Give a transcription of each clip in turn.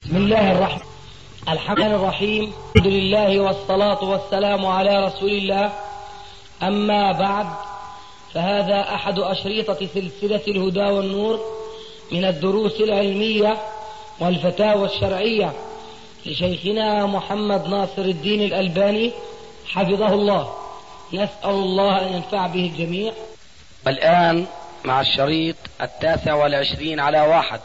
بسم الله الحمد الرحيم. الحمد لله والصلاة والسلام على رسول الله. أما بعد، فهذا أحد أشريطة سلسلة الهدى والنور من الدروس العلمية والفتاوى الشرعية لشيخنا محمد ناصر الدين الألباني حفظه الله. نسأل الله أن ينفع به الجميع. والآن مع الشريط 29 على 1.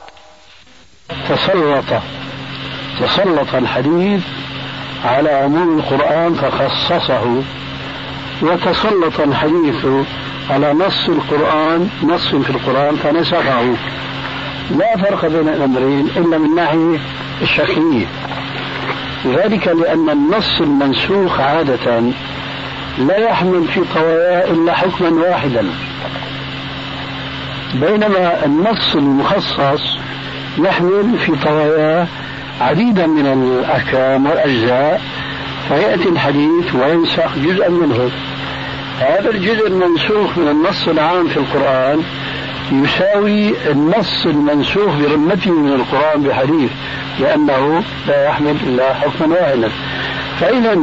تسلط الحديث على عموم القرآن فخصصه، وتسلط الحديث على نص في القرآن فنسخه. لا فرق بين الأمرين إلا من ناحية الشكلية، ذلك لأن النص المنسوخ عادة لا يحمل في طواياه إلا حكما واحدا، بينما النص المخصص يحمل في طواياه عديدا من الأحكام والأجزاء، فيأتي الحديث وينسخ جزءا منه. هذا الجزء المنسوخ من النص العام في القرآن يساوي النص المنسوخ برمته من القرآن بحديث، لأنه لا يحمل إلا حكما واحدا. فإذا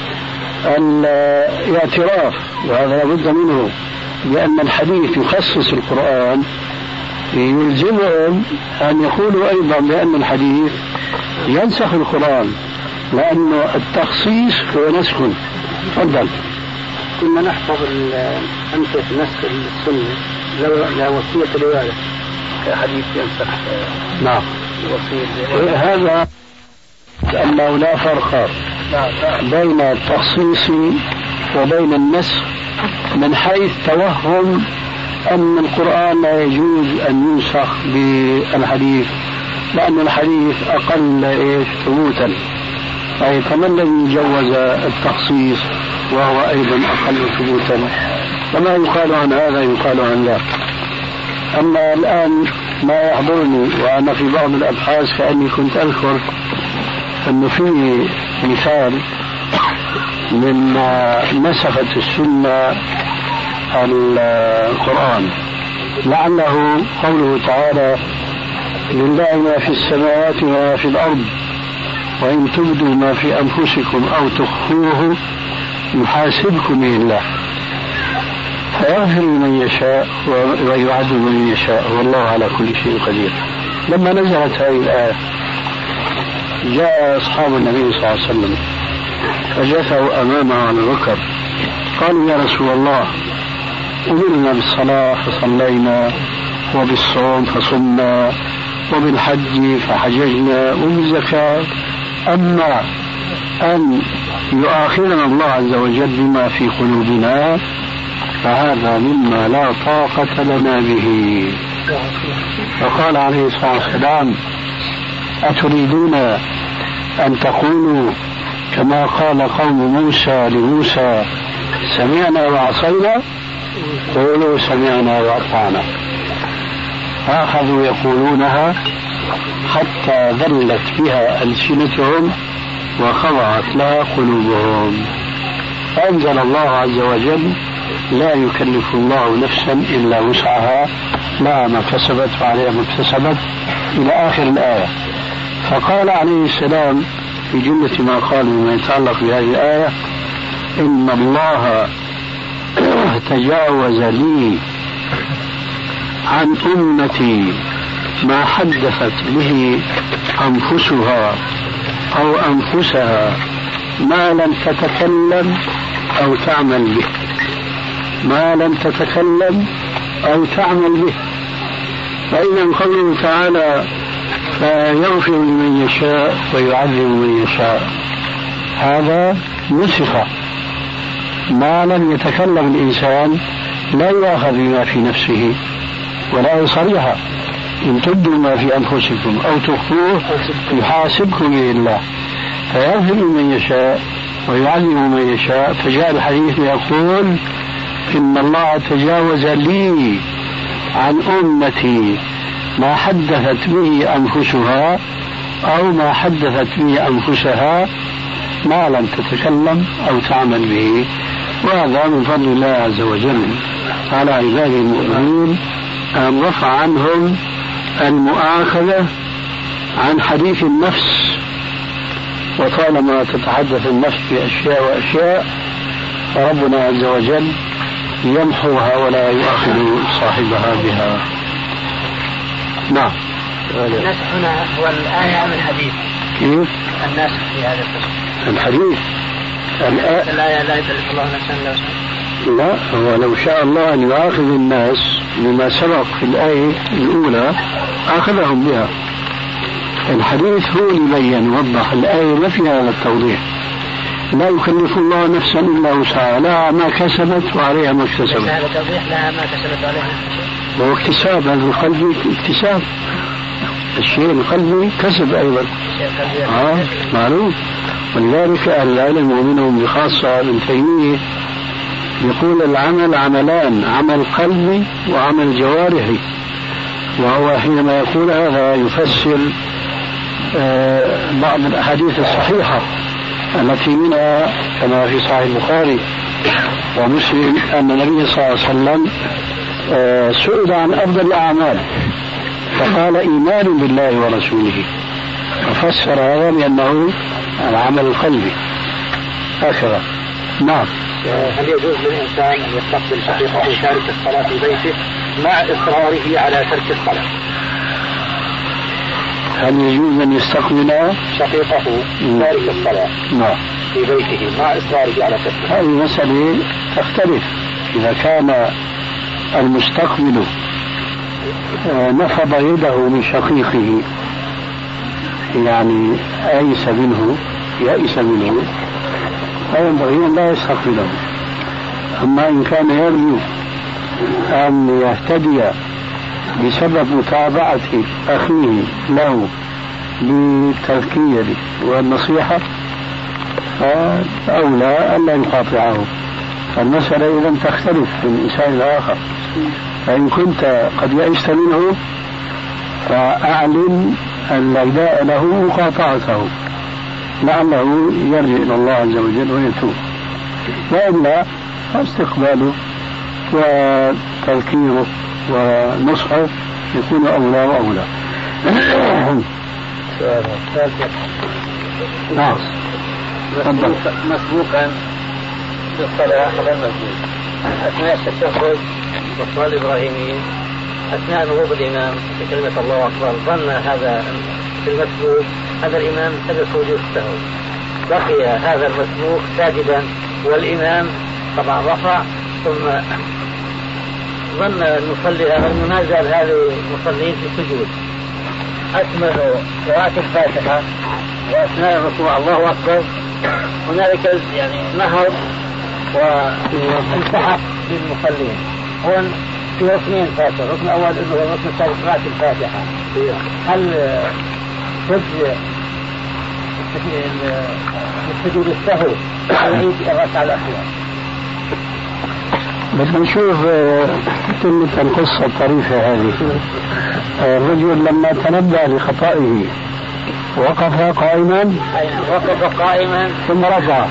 الاعتراف، وهذا لابد منه، بأن الحديث يخصص القرآن يلزمهم أن يقولوا أيضا بأن الحديث ينسخ القرآن، لأن التخصيص هو نسخ. تفضل. كنا نحفظ أمثلة نسخ السنة لا وصية الوالد كحديث ينسخ. نعم، هذا لأنه لا فرق بين التخصيص وبين النسخ من حيث توهم أن القرآن لا يجوز أن ينسخ بالحديث، لأن الحديث أقل ثبوتا. أي فما الذي جوز التخصيص وهو أيضا أقل ثبوتا؟ فما يقال عن هذا يقال عن ذاك. أما الآن ما يحضرني وأنا في بعض الأبحاث كأني كنت أذكر أنه في مثال من نسخت السنة القرآن، لعله قوله تعالى: لله ما في السماوات وما في الأرض وإن تبدوا ما في أنفسكم أو تخفوه يحاسبكم به الله فيغفر من يشاء ويعذب من يشاء والله على كل شيء قدير. لما نزلت هذه الآية جاء أصحاب النبي صلى الله عليه وسلم فجثوا أمامه على الركب، قالوا: يا رسول الله، أمرنا بالصلاة فصلينا، وبالصوم فصمنا، وبالحج فحججنا، وبالزكاة، أما أن يؤاخذنا الله عز وجل بما في قلوبنا فهذا مما لا طاقة لنا به. فقال عليه الصلاة والسلام: أتريدون أن تقولوا كما قال قوم موسى لموسى: سمعنا وعصينا؟ قولوا سمعنا وأطعنا. فأخذوا يقولونها حتى ذلت بها ألسنتهم وخضعت لها قلوبهم. فأنزل الله عز وجل: لا يكلف الله نفسا إلا وسعها، لها ما كسبت وعليها ما اكتسبت، إلى آخر الآية. فقال عليه السلام في جملة ما قال بما يتعلق بهذه الآية: إن الله تجاوز لي عن أمتي ما حدثت به أنفسها أو أنفسها ما لم تتكلم أو تعمل به، ما لم تتكلم أو تعمل به. فإذا قوله تعالى: فيغفر لمن يشاء ويعذب من يشاء، هذا نسخ. ما لم يتكلم الإنسان لا يؤاخذ بما في نفسه ولا يصريها. إن تبدوا ما في أنفسكم أو تخفوه يحاسبكم به الله فيغفر لمن يشاء ويعذب من يشاء. فجاء الحديث يقول: إن الله تجاوز لي عن أمتي ما حدثت به أنفسها أو ما حدثت به أنفسها ما لم تتكلم أو تعمل به. وهذا من فضل الله عز وجل على عباده المؤمنين، أن رفع عنهم المؤاخذة عن حديث النفس، وطالما تتحدث النفس بأشياء وأشياء فربنا عز وجل يمحوها ولا يؤاخذ صاحبها بها. نعم. النسخ هنا هو الآية أم الحديث؟ كيف؟ النسخ في هذا القسم الحديث. الآية لا يكلف الله نفسا إلا وسعها. لا، هو لو شاء الله أن يؤاخذ الناس بما سبق في الآية الأولى آخذهم بها. الحديث هو اللي بين وضح، الآية ما فيها هذا التوضيح. لا يكلف الله نفسا إلا وسعها، لها ما كسبت وعليها ما اكتسبت. هذا توضيح لها ما كسبت وعليها ما اكتسبت. وهو اكتساب، هذا القلبي اكتساب، الشيء القلبي كسب أيضا. معلوم. ولذلك أهل العلم ومنهم بخاصة ابن تيمية يقول العمل عملان، عمل قلبي وعمل جوارحي. وهو حينما يقول هذا يفسر بعض الأحاديث الصحيحة التي منها كما في صحيح البخاري ومسلم أن النبي صلى الله عليه وسلم سئل عن أفضل الأعمال فقال إيمان بالله ورسوله، وفسر هذا بأنه العمل القلبي هكذا. نعم. هل يجوز للإنسان أن يستقبل شقيقه تارك الصلاة في بيته مع إصراره على ترك الصلاة؟ هل يجوز أن يستقبل شقيقه تارك الصلاة نعم في بيته مع إصراره على ترك الصلاة؟ هذه مسألة تختلف. إذا كان المستقبل نفض يده من شقيقه يعني يئس منه فينبغي أن لا يستقبله. أما إن كان يرجو أن يهتدي بسبب متابعة أخيه له بالتذكير والنصيحة فأولى أن لا يقاطعه. فالمسألة إذا تختلف من إنسان الآخر. فإن كنت قد يئست منه فأعلن النداء له مقاطعته لعله يرجع إلى الله عز وجل ويتوب، وإلا فاستقباله وتذكيره ونصحه يكون أولى وأولى. نعم. مسبوقا في الصلاة غير مسبوق أثناء التشهد والصلاة الإبراهيمية أثناء نهوض الإمام بكلمة الله أكبر ظن هذا في المسبوق هذا الإمام سبب وجود السهو، بقي هذا المسبوق ساجدا والإمام طبعا رفع ثم ظن المصلي أنه ما زال هذا المصلين في السجود، أكملوا قراءة الفاتحة وأثناء الركوع الله أكبر هنالك يعني نهض وانسحب بالمصلين. هون في ركنين فاتح، الركن الأول إنه هو الركن الثالث قراءة الفاتحة. هل تجزئ السجود السهو يعيد الركعة الأخيرة؟ بدنا نشوف تلك القصة الطريفة هذه. الرجل لما تنبه لخطئه وقف قائما ثم رفع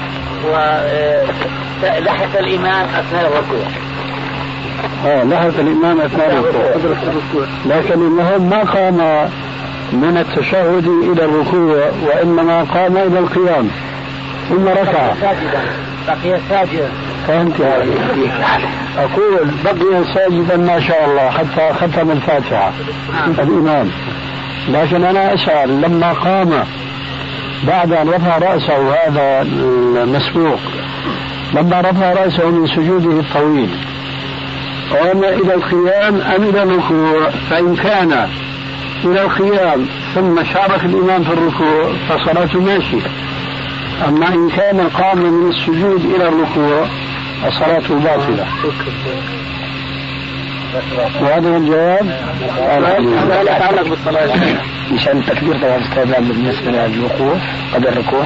ولحق الإمام أثناء الركوع. لحق الإمام أثناء الركوع، لكن المهم ما قام من التشهد إلى الركوع وإنما قام إلى القيام ثم ركع. بقي ساجدا. فهمت هذه؟ أقول بقي ساجدا ما شاء الله حتى ختم الفاتحة الإمام. لكن أنا أسأل لما قام بعد أن رفع رأسه هذا المسبوق، لما رفع رأسه من سجوده الطويل قام إلى القيام أم إلى الركوع؟ فإن كان إلى القيام ثم شارك الإمام في الركوع فصلاته ماشي. أما إن كان قام من السجود إلى الركوع فصلاته باطلة. وهذا الجواب لا يتعلق بالصلاة مشان التكبير طبعا استخدام بالنسبة للوقوع قبل الركوع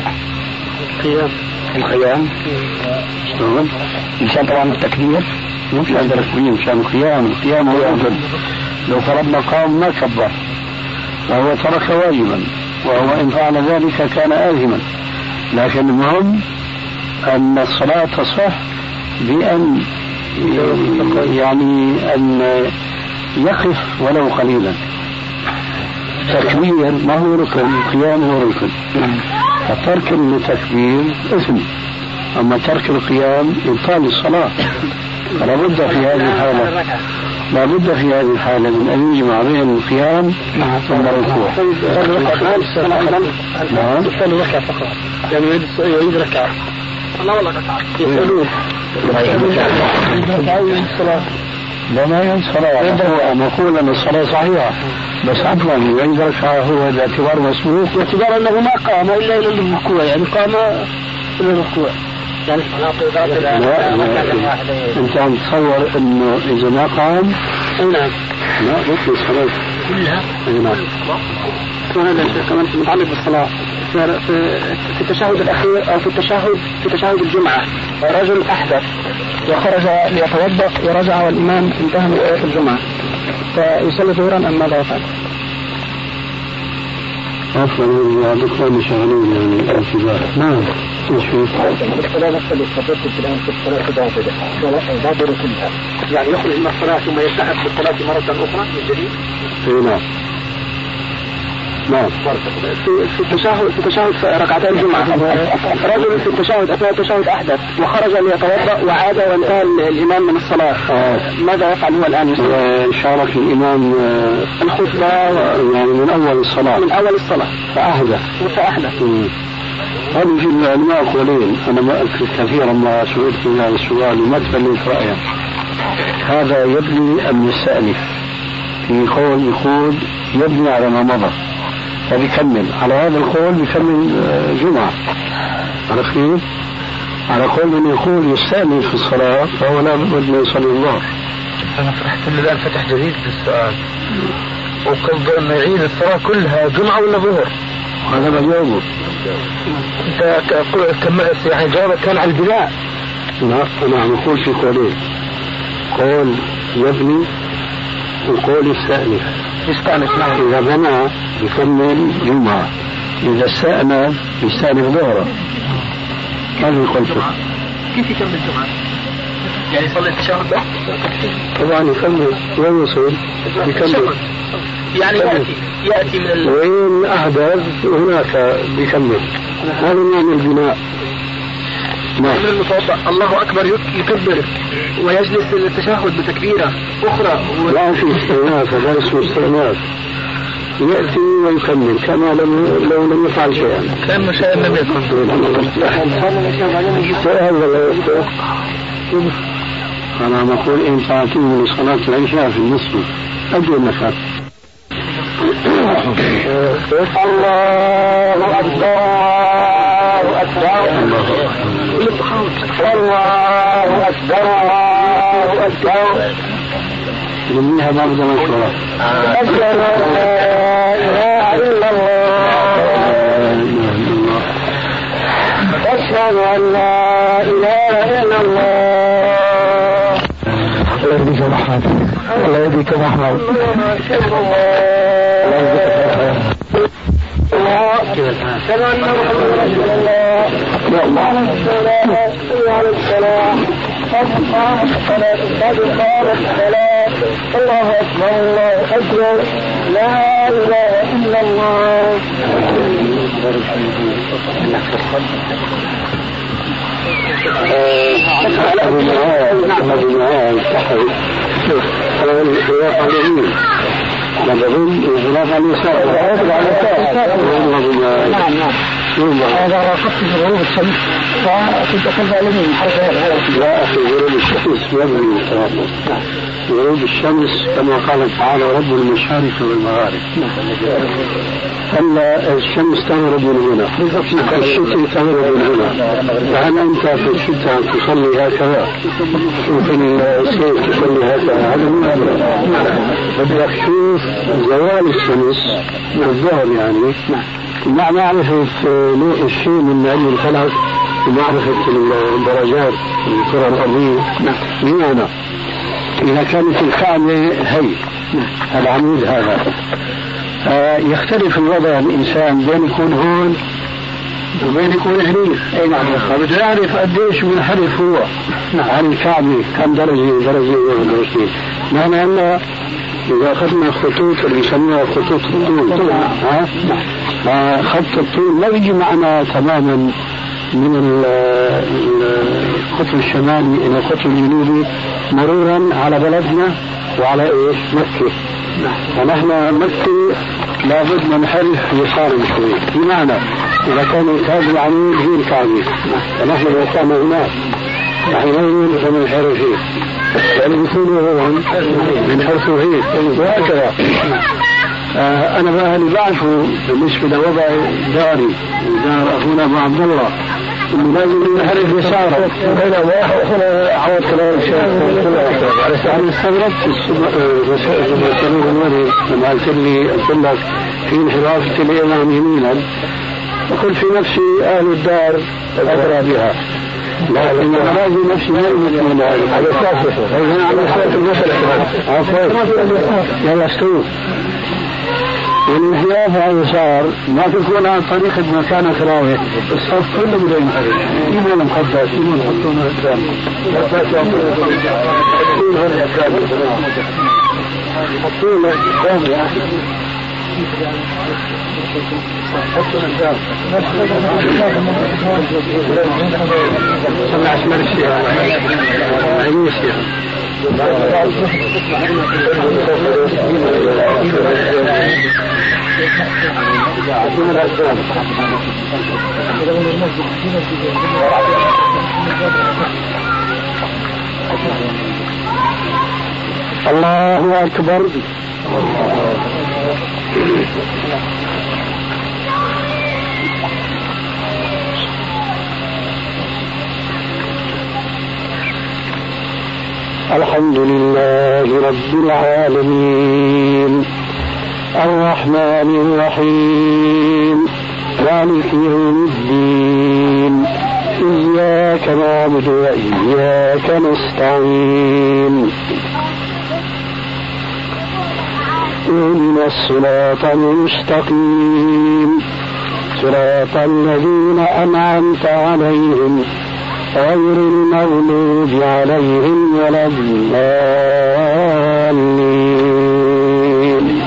القيام شلون؟ مشان طبعا التكبير مش عند التكبير مشان القيام هو أفضل. لو فرضنا قام ما كبر وهو ترك واجبا، وهو إن فعل ذلك كان آثما. لكن المهم أن الصلاة تصح بأن يعني أن يقف ولو قليلا. تكبير ما هو ركن، القيام هو ركن. فترك التكبير اسم، أما ترك القيام إبطال الصلاة. فلا بد في هذه الحالة، لا بد في هذه الحالة من أن يجمع بين القيام ثم الركوع. يصلي ركعة فقط، يعني يريد ركعة. الله والله ركعة. يسألون. لا ما يعيد صلاة، نقول أن الصلاة صحيحة، بس عفوا يعيد ركعة هو باعتبار مسبوق، باعتبار أنه ما قام إلا إلى الركوع، يعني قام إلى الركوع. يعني أنت عم تصور أنه إذا ما قام نعم لا بطل الصلاة كلها. نعم. وهذا الشيء كمان متعلق بالصلاة في التشهد الأخير أو في تشهد الجمعة، رجل أحدث وخرج ليتوضأ ورجع والإمام انتهى من آية الجمعة، فيصلي ظهرا أم ماذا يفعل؟ عفوا بعضكم شغالين يعني انتباه. نعم ايش في؟ الصلاة نفسها اللي استفدت الآن في الصلاة كذا بعد ركنها، يعني يخرج من الصلاة ثم يلتحق بالصلاة مرة أخرى من جديد؟ نعم. نعم. في تشهد ركعتي الجمعة، رجل في التشهد أثناء التشهد أحدث وخرج ليتوضأ وعاد وانتهى الإمام من الصلاة، ماذا يفعل هو الآن؟ شارك الإمام الخطبة يعني من أول الصلاة. من أول الصلاة فأحدث. هذه في العلماء قولين، أنا ما أذكر كثيرا ما سئلت من هذا السؤال وما تبنيت رأيا. هذا يبني أم يستأنف؟ في قول يقول يبني على ما مضى فبيكمل على هذا القول، بيكمل جمعة. عرفتي؟ على قول من يقول يستأنف في الصلاة فهو لا بد من يصلي الظهر. أنا فرحت إن الآن فتح جديد بالسؤال، وقصد أنه يعيد الصلاة كلها جمعة ولا ظهر؟ هذا ما جاوبه. أنت يعني جوابك كان على البناء. أنا عم أقول في قولين، قول يبني وقول يستأنف. نعم. إذا بنى يكمل جمعة، إذا استأنف يستأنف ظهرا. هذا القول. كيف يكمل جمعة؟ يعني يصلي التشهد ده؟ طبعا يكمل وين يصل؟ يكمل يعني يأتي من وين أحدث هناك بيكمل. هذا يعني البناء. من المتوضأ الله أكبر يكبر ويجلس للتشهد بتكبيرة أخرى لا في استئناف، هذا اسمه استئناف، يأتي ويكمل كما لو لم يفعل شيئا، كأنه شيئا لم يكن. أنا نقول إن تعطيه لصلاة العشاء في النصف أجل النفاق. الله أكبر الله أكبر الله أكبر الله أكبر. منها بعض المشورة. أشهد أن لا إله إلا الله أشهد أن لا إله إلا الله. الله يهديك محمد، الله يهديك محمد. أشهد أن محمدا رسول الله. على الصلاة على الصلاة الله أكبر الله أكبر لا إله إلا الله. هذا رافقت في غروب الشمس فكنت أخذ علمي لا أخي غروب الشمس يبني غروب الشمس كما قال تعالى رب المشارق والمغارب. أما الشمس تغرب من هنا، في الشتاء تغرب من هنا، فهل أنت في الشتاء تصلي هكذا وفي الصيف تصلي هكذا؟ هذا مو أمر. بدك تشوف زوال الشمس الظهر يعني مع معرفة الشيء من علم الفلك ومعرفة الدرجات الكرة الأرضية. بمعنى إذا كانت الكعبة هي العمود هذا يختلف الوضع الإنسان بين يكون هون وبين يكون هنيك. أي نعم. فبده يعرف قديش منحرف هو عن الكعبة، كم درجة درجتين. معنى أن إذا أخذنا خطوط اللي يسموها خطوط الطول خط الطول لا يجي معنا تماما من القطب الشمالي إلى القطب الجنوبي مرورا على بلدنا وعلى إيش مكة. ونحن مكة لابد ننحرف يسارا شوي، بمعنى إذا كان الكعبة العمود هي الكعبة ونحن لو كنا هناك نحن نريد أن ننحرف هيك يعني بيكونوا هون بنحرفوا هيك وهكذا. أنا بقى اللي بعرفه بالنسبة لوضع داري ودار أخونا أبو عبد الله إنه لازم ننحرف يسارا. هنا عوض كلام الشيخ أنا استغربت رسائل الولي لما قلت لك في انحراف الإمام يمينا، وقلت في نفسي أهل الدار أدرى بها، لكن أراضي نفسي ما يمكن من هذا على أساس المسألة. يلا استوى. والانحراف على اليسار ما تكون عن طريق مكان خراوي، الصف كله بده ينحرف. إيمان مقدس إيمان حطونا قدام. حطونا قدام يا أخي. سمع اسم الشيخ عيني الشيخ الله أكبر. الحمد لله رب العالمين الرحمن الرحيم مالك يوم الدين إياك نعبد وإياك نستعين اهدنا الصراط المستقيم صراط الذين أنعمت عليهم غير المغضوب عليهم ولا الضالين.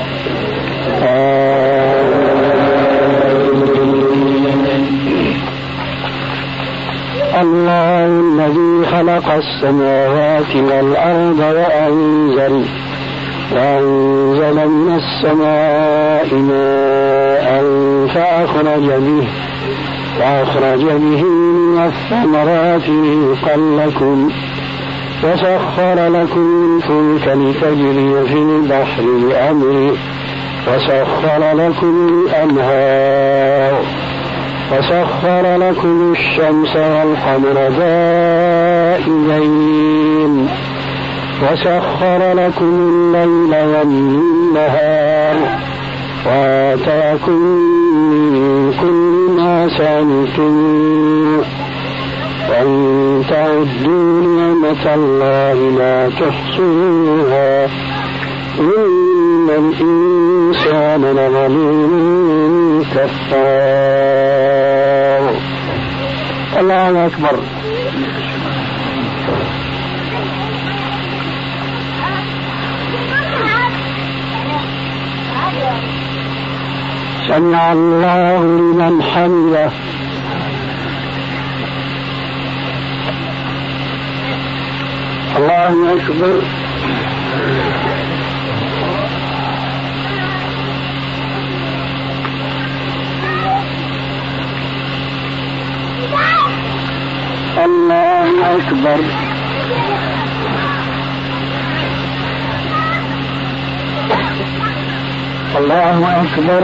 الله الذي خلق السماوات والأرض وأنزل من السماء ماء فأخرج به من الثمرات رزقا لكم وسخر لكم الفلك لتجري في البحر بأمره وسخر لكم الأنهار وسخر لكم الشمس والقمر دائبين وسخر لكم الليل والنهار وآتاكم من كل ما سألتم وإن تعدوا نعمة الله لا تحصوها إن الإنسان لظلوم كفار. الله أكبر. سمع الله لمن حمده. الله أكبر. الله أكبر. الله أكبر.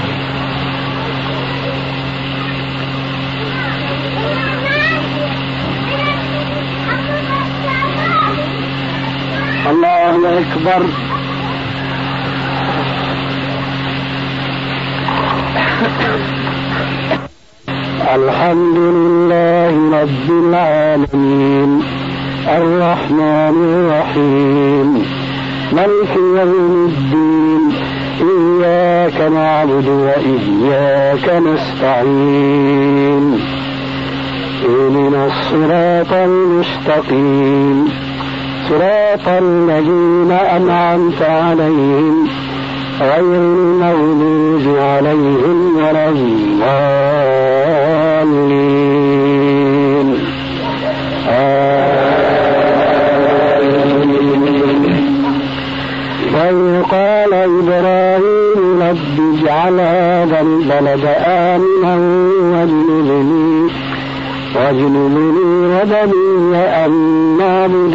الله أكبر. الحمد لله رب العالمين الرحمن الرحيم مالك يوم الدين إياك نعبد وإياك نستعين اهدنا الصراط المستقيم صراط الذين أنعمت عليهم غير المغضوب عليهم ولا الضالين. وإذ قال إبراهيم رب اجعل هذا البلد آمنا واجنبني وبني أن نعبد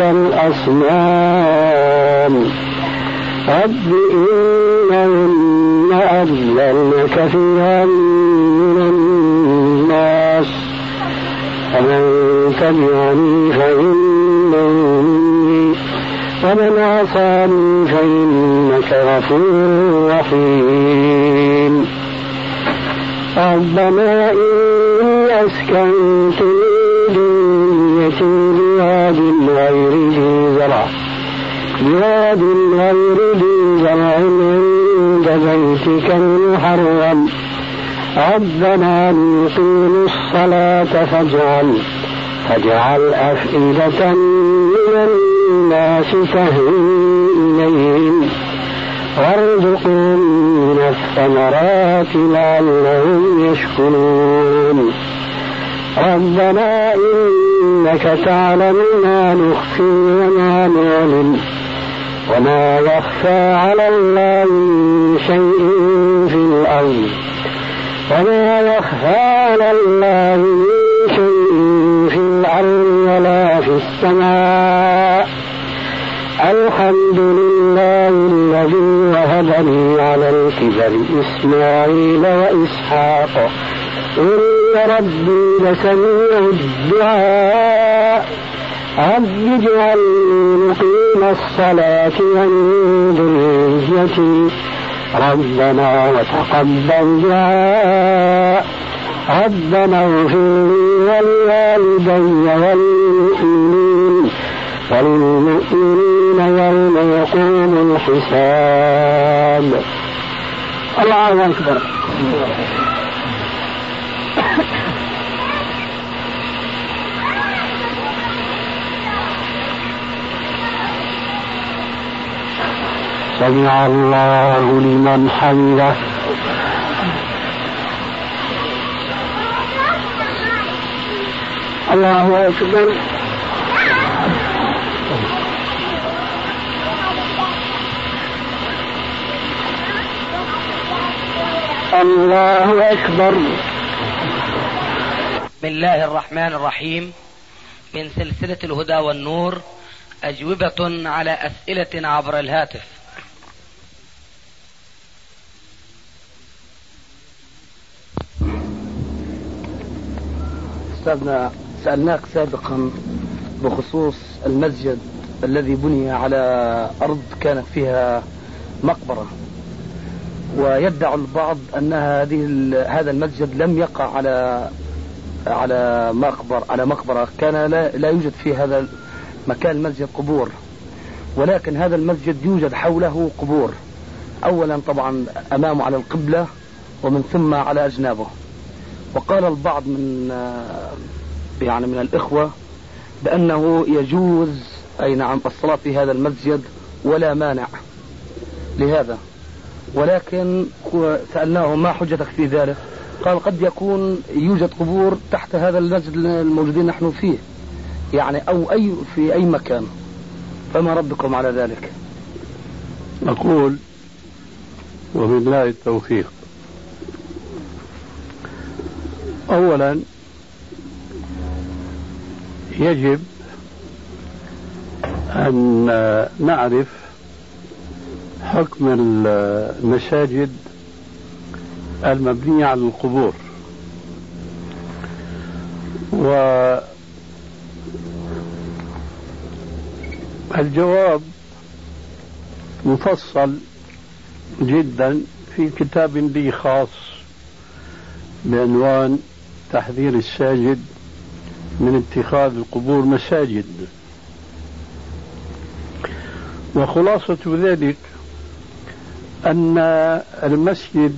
الأصنام رب إنهن أضللن كثيرا من الناس فمن تبعني فإنه مني ومن عصاني فإنك غفور رحيم. ربنا إني أسكنت من ذريتي بواد غير ذي زرع عند بيتك المحرم ربنا ليقيموا الصلاة فاجعل أفئدة من الناس تهوي إليهم وارزقهم من الثمرات لعلهم يشكرون. ربنا إنك تعلم ما نخفي وما نعلن وما يخفى على الله من شيء في الأرض ولا في السماء. الحمد لله الذي وهب لي على الكبر إسماعيل وإسحاق إن ربي لسميع الدعاء. رب اجعلني مقيم الصلاة ومن ذريتي ربنا وتقبل دعاء. ربنا اغفر لي ولوالدي وللمؤمنين يوم يقوم الحساب. الله أكبر. سمع الله لمن حمده. الله أكبر. الله أكبر. بسم الله الرحمن الرحيم. من سلسلة الهدى والنور أجوبة على أسئلة عبر الهاتف. أستاذنا، سألناك سابقا بخصوص المسجد الذي بني على أرض كانت فيها مقبرة، ويدعي البعض أن هذا المسجد لم يقع على مقبرة، كان لا يوجد في هذا مكان المسجد قبور، ولكن هذا المسجد يوجد حوله قبور، أولا طبعا أمامه على القبلة ومن ثم على أجنابه. وقال البعض من الإخوة بأنه يجوز الصلاة في هذا المسجد ولا مانع لهذا، ولكن سألناه ما حجتك في ذلك؟ قال قد يكون يوجد قبور تحت هذا المسجد الموجودين نحن فيه، أو في أي مكان، فما ردكم على ذلك؟ نقول وبالله التوفيق. أولا يجب أن نعرف حكم المساجد المبنية على القبور، والجواب مفصل جدا في كتاب لي خاص بعنوان تحذير الساجد من اتخاذ القبور مساجد. وخلاصة ذلك أن المسجد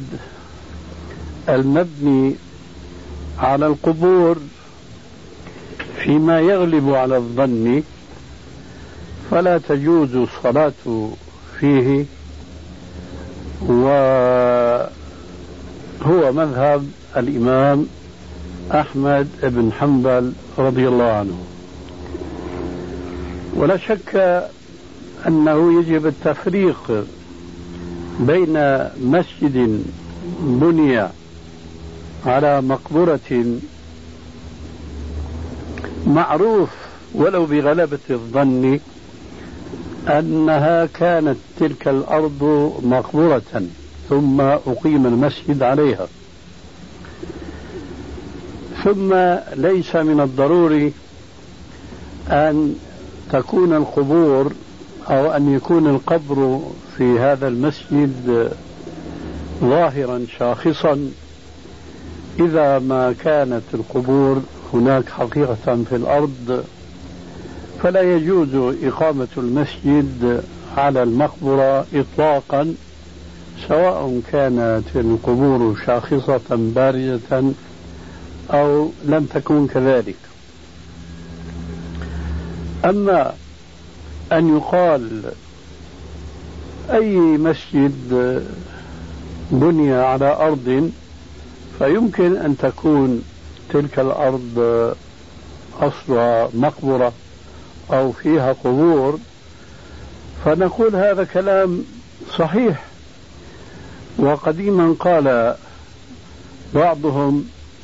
المبني على القبور فيما يغلب على الظن فلا تجوز الصلاة فيه، وهو مذهب الإمام أحمد بن حنبل رضي الله عنه. ولا شك أنه يجب التفريق بين مسجد بني على مقبرة معروف ولو بغلبة الظن أنها كانت تلك الأرض مقبرة ثم أقيم المسجد عليها، ثم ليس من الضروري أن تكون القبور أو أن يكون القبر في هذا المسجد ظاهرا شاخصا إذا ما كانت القبور هناك حقيقة في الأرض، فلا يجوز إقامة المسجد على المقبرة إطلاقا، سواء كانت القبور شاخصة بارزة أو لم تكن كذلك. أما أن يقال أي مسجد بني على أرض فيمكن أن تكون تلك الأرض أصلها مقبرة أو فيها قبور، فنقول هذا كلام صحيح. وقديما قال بعضهم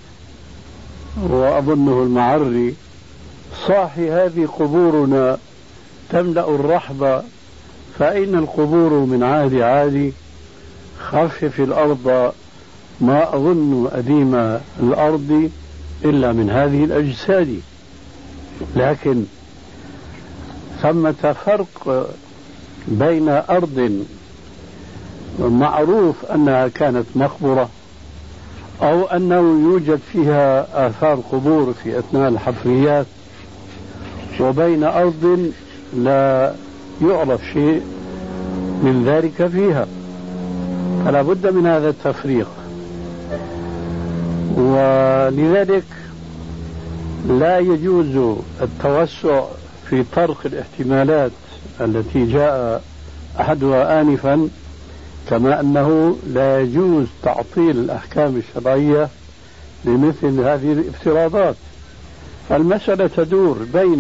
وأظنه المعري: صاحي هذه قبورنا تملأ الرحب، فأين القبور من عهد عادي؟ خفف الأرض ما أظن أديم الأرض إلا من هذه الأجساد. لكن ثمة فرق بين أرض معروف أنها كانت مقبرة أو أنه يوجد فيها آثار قبور في أثناء الحفريات، وبين أرض لا يعرف شيء من ذلك فيها، فلا بد من هذا التفريق. ولذلك لا يجوز التوسع في طرق الاحتمالات التي جاء أحدها آنفا، كما أنه لا يجوز تعطيل الأحكام الشرعية لمثل هذه الافتراضات. فالمسألة تدور بين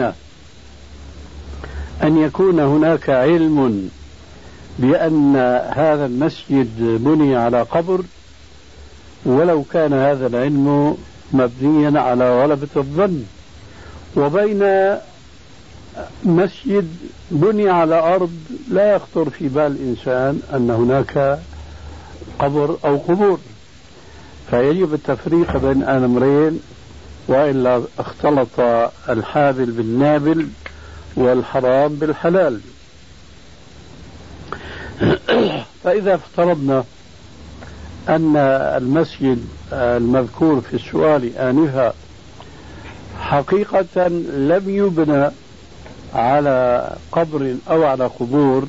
أن يكون هناك علم بأن هذا المسجد بني على قبر ولو كان هذا العلم مبنيا على غلبة الظن، وبين مسجد بني على أرض لا يخطر في بال الإنسان أن هناك قبر أو قبور. فيجب التفريق بين الأمرين، وإلا اختلط الحابل بالنابل والحرام بالحلال. فإذا افترضنا أن المسجد المذكور في السؤال آنفا حقيقة لم يبنى على قبر أو على قبور،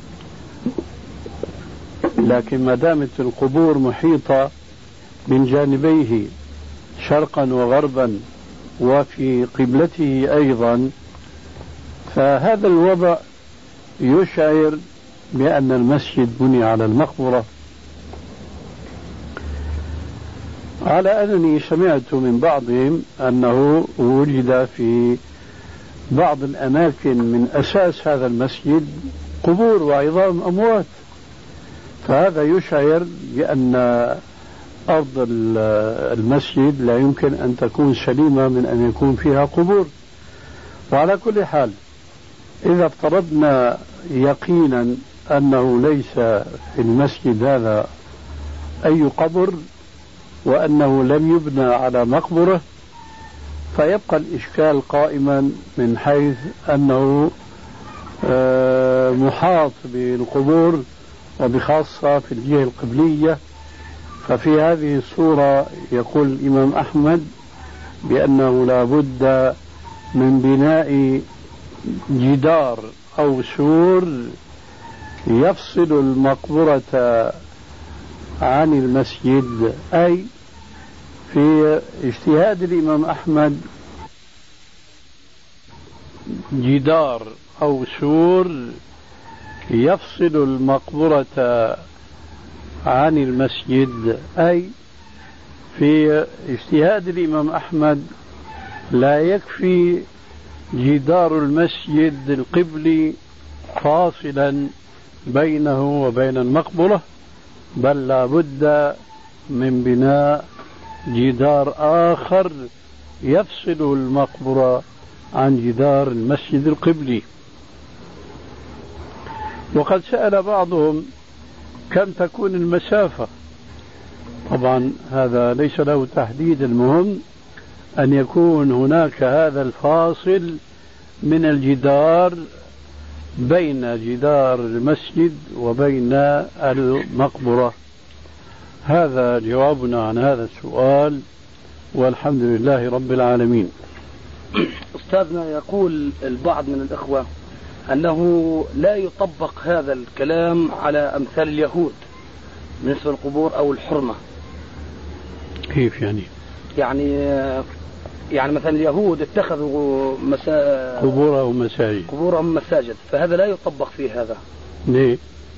لكن ما دامت القبور محيطة من جانبيه شرقا وغربا وفي قبلته أيضا، فهذا الوضع يشعر بأن المسجد بني على المقبرة. على أنني سمعت من بعضهم أنه وجد في بعض الأماكن من أساس هذا المسجد قبور وعظام أموات، فهذا يشعر بأن أرض المسجد لا يمكن أن تكون سليمة من أن يكون فيها قبور. وعلى كل حال إذا افترضنا يقينا أنه ليس في المسجد هذا أي قبر وأنه لم يبنى على مقبرة، فيبقى الإشكال قائما من حيث أنه محاط بالقبور وبخاصة في الجهة القبلية. ففي هذه الصورة يقول الإمام أحمد بأنه لا بد من بناء جدار أو سور يفصل المقبرة عن المسجد، أي في اجتهاد الإمام أحمد جدار أو سور يفصل المقبرة عن المسجد، أي في اجتهاد الإمام أحمد لا يكفي جدار المسجد القبلي فاصلا بينه وبين المقبرة، بل لا بد من بناء جدار آخر يفصل المقبرة عن جدار المسجد القبلي. وقد سأل بعضهم كم تكون المسافة، طبعا هذا ليس له تحديد، المهم أن يكون هناك هذا الفاصل من الجدار بين جدار المسجد وبين المقبرة. هذا جوابنا عن هذا السؤال، والحمد لله رب العالمين. أستاذنا، يقول البعض من الإخوة أنه لا يطبق هذا الكلام على أمثال اليهود بالنسبة للقبور أو الحرمة. كيف يعني؟ يعني مثلا اليهود اتخذوا قبورهم مساجد، فهذا لا يطبق فيه هذا. ليه؟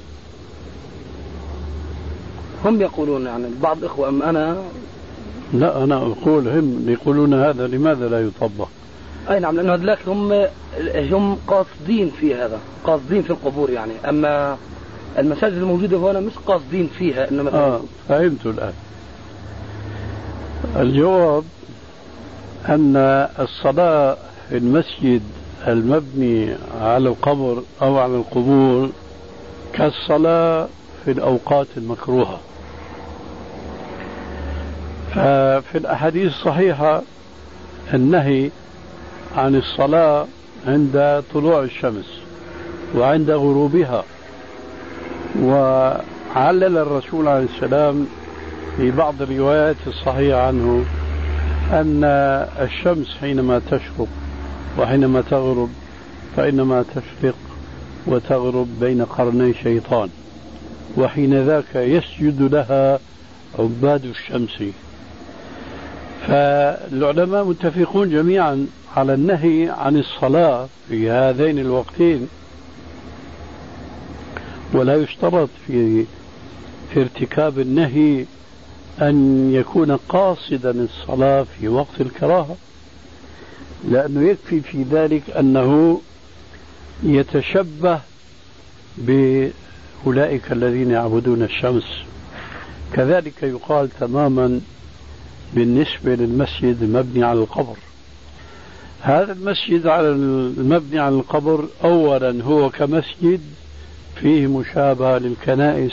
هم يقولون، يعني بعض الإخوة، أم أنا؟ لا، أنا أقول هم يقولون هذا، لماذا لا يطبق؟ أي نعم، لأنه هذلاك هم قاصدين في هذا، قاصدين في القبور يعني، أما المساجد الموجودة هنا مش قاصدين فيها إنه مثلا. فهمت الآن. الجواب أن الصلاة في المسجد المبني على القبر أو على القبور كالصلاة في الأوقات المكروهة. ففي الأحاديث الصحيحة النهي عن الصلاة عند طلوع الشمس وعند غروبها، وعلل الرسول عليه السلام في بعض الروايات الصحيحة عنه أن الشمس حينما تشرق وحينما تغرب فإنما تشرق وتغرب بين قرني شيطان، وحين ذاك يسجد لها عباد الشمس. فالعلماء متفقون جميعا على النهي عن الصلاة في هذين الوقتين، ولا يشترط في ارتكاب النهي أن يكون قاصدا الصلاة في وقت الكراهة، لأنه يكفي في ذلك أنه يتشبه بأولئك الذين يعبدون الشمس. كذلك يقال تماما بالنسبة للمسجد المبني على القبر. هذا المسجد المبني على القبر أولا هو كمسجد فيه مشابهة للكنائس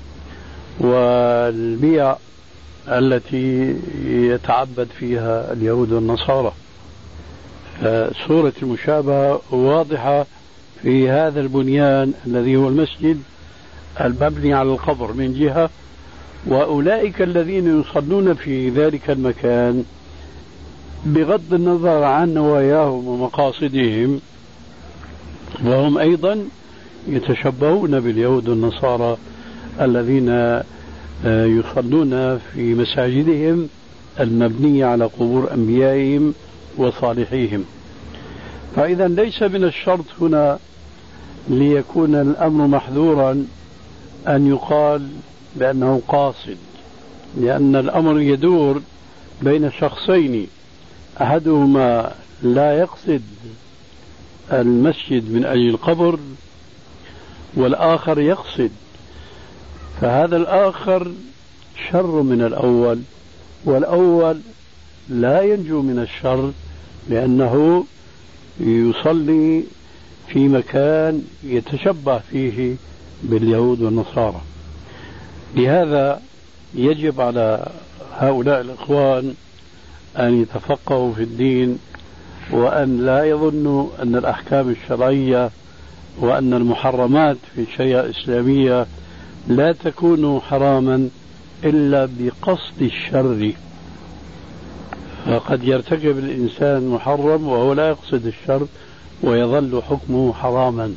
والبيع التي يتعبد فيها اليهود والنصارى. صورة المشابهة واضحة في هذا البنيان الذي هو المسجد المبني على القبر من جهة، وأولئك الذين يصلون في ذلك المكان بغض النظر عن نواياهم ومقاصدهم، وهم أيضا يتشبهون باليهود والنصارى الذين يصلون في مساجدهم المبنية على قبور أنبيائهم وصالحيهم. فإذا ليس من الشرط هنا ليكون الأمر محذورا أن يقال بأنه قاصد، لأن الأمر يدور بين شخصين، أحدهما لا يقصد المسجد من أجل القبر والآخر يقصد، فهذا الآخر شر من الأول، والأول لا ينجو من الشر لأنه يصلي في مكان يتشبه فيه باليهود والنصارى. لهذا يجب على هؤلاء الإخوان أن يتفقهوا في الدين، وأن لا يظنوا أن الأحكام الشرعية وأن المحرمات في الشريعة الإسلامية لا تكون حراما إلا بقصد الشر. فقد يرتكب الإنسان محرم وهو لا يقصد الشر ويظل حكمه حراما.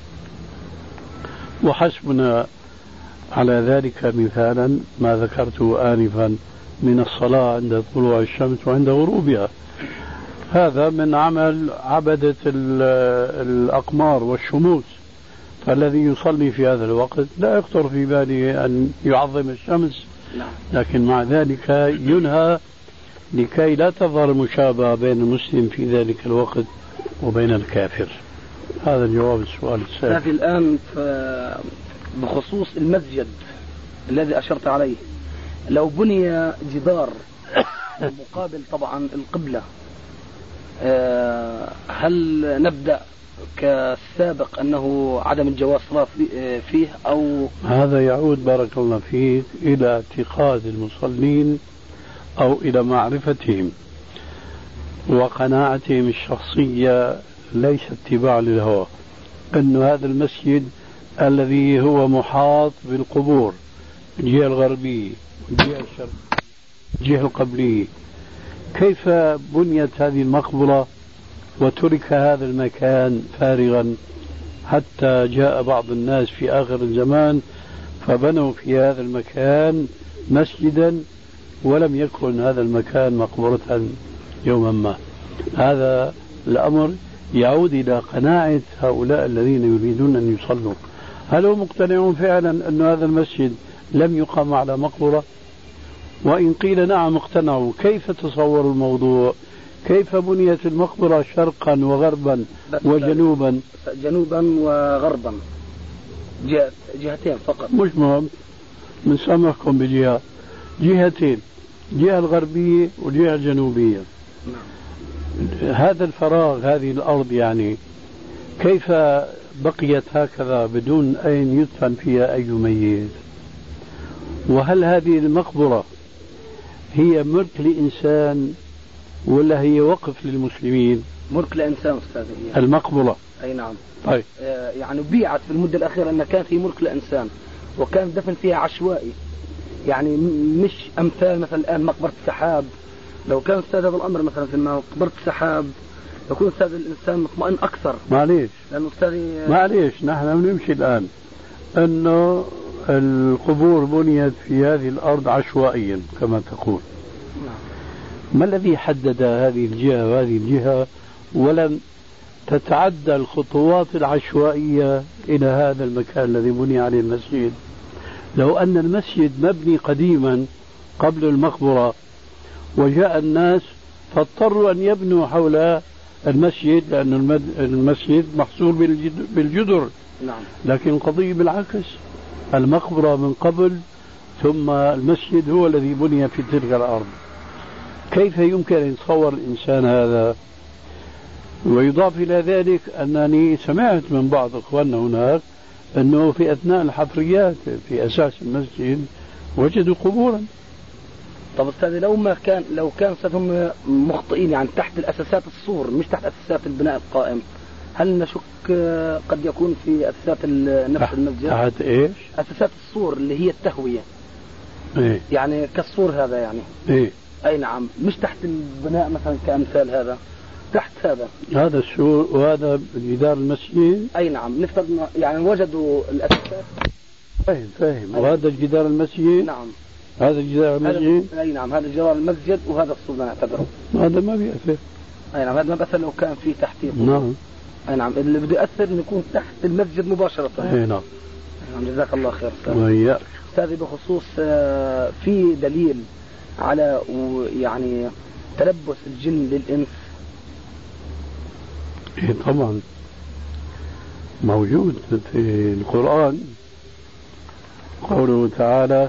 وحسبنا على ذلك مثالا ما ذكرته آنفا من الصلاة عند طلوع الشمس وعند غروبها. هذا من عمل عبدة الأقمار والشموس، فالذي يصلي في هذا الوقت لا يخطر في باله أن يعظم الشمس، لكن مع ذلك ينهى لكي لا تظهر مشابهة بين المسلم في ذلك الوقت وبين الكافر. هذا الجواب السؤال الثاني. هذه الآن بخصوص المسجد الذي أشرت عليه، لو بني جدار مقابل طبعا القبلة، هل نبدأ كالسابق أنه عدم الجواز صلاة فيه أو؟ هذا يعود بارك الله فيك إلى اعتقاد المصلين أو إلى معرفتهم وقناعتهم الشخصية، ليس اتباع للهوى، أن هذا المسجد الذي هو محاط بالقبور الجهة الغربية والجهة الشرقية الجهة القبلية، كيف بنيت هذه المقبرة وترك هذا المكان فارغا حتى جاء بعض الناس في آخر الزمان فبنوا في هذا المكان مسجدا ولم يكن هذا المكان مقبرة يوما ما. هذا الأمر يعود إلى قناعة هؤلاء الذين يريدون أن يصلوا. هل هم مقتنعون فعلا أن هذا المسجد لم يقام على مقبرة؟ وإن قيل نعم اقتنعوا، كيف تصوروا الموضوع؟ كيف بنيت المقبرة شرقا وغربا وجنوبا؟ جنوبا وغربا، جهتين فقط. مش مهم، بنسامحكم بجهة، جهتين، جهة الغربية والجهة الجنوبية. هذا الفراغ، هذه الأرض يعني كيف بقيت هكذا بدون أين يدفن فيها أي ميت؟ وهل هذه المقبرة هي ملك لإنسان ولا هي وقف للمسلمين؟ ملك لإنسان أستاذ. المقبرة أي نعم. طيب. يعني بيعت في المدة الأخيرة أن كان في ملك لإنسان وكان دفن فيها عشوائي، يعني مش أمثال مثلا الآن مقبرة السحاب. لو كان أستاذ هذا الأمر مثلا في مقبرة السحاب يكون أستاذ الإنسان مطمئن أكثر. معليش لأنه أستاذي معليش نحن بنمشي الآن أنه القبور بنيت في هذه الأرض عشوائيا كما تقول. ما الذي حدد هذه الجهة وهذه الجهة ولم تتعدى الخطوات العشوائية إلى هذا المكان الذي بني عليه المسجد؟ لو أن المسجد مبني قديما قبل المقبرة وجاء الناس فاضطروا أن يبنوا حول المسجد لأن المسجد محصور بالجدر. نعم. لكن القضية بالعكس، المقبرة من قبل ثم المسجد هو الذي بني في تلك الأرض. كيف يمكن أن يتصور الإنسان هذا؟ ويضاف إلى ذلك أنني سمعت من بعض إخواننا هناك أنه في أثناء الحفريات في أساس المسجد وجدوا قبورا. طب أستاذ لو كان هم مخطئين يعني تحت الأساسات السور مش تحت أساسات البناء القائم، هل نشك قد يكون في أساسات نفس المسجد؟ تحت إيش؟ أساسات السور اللي هي التهوية. إيه؟ يعني كالسور هذا يعني. إيه؟ أي نعم، مش تحت البناء مثلا كأمثال هذا، تحت هذا السور وهذا جدار المسجد. أي نعم، نفترض يعني وجدوا الأساسات. فاهم. وهذا جدار المسجد. نعم. هذا جدار المسجد. أي نعم، هذا جدار المسجد وهذا السور نعتبره. هذا ما بيأثر. أي نعم، هذا ما بيأثر لو كان في تحتيه. نعم. أي نعم، اللي بده يأثر إنه يكون تحت المسجد مباشرة. أي نعم. جزاك الله خير. وياك. أستاذي بخصوص في دليل على يعني تلبس الجن للإنس؟ إيه طبعا موجود في القرآن، قوله تعالى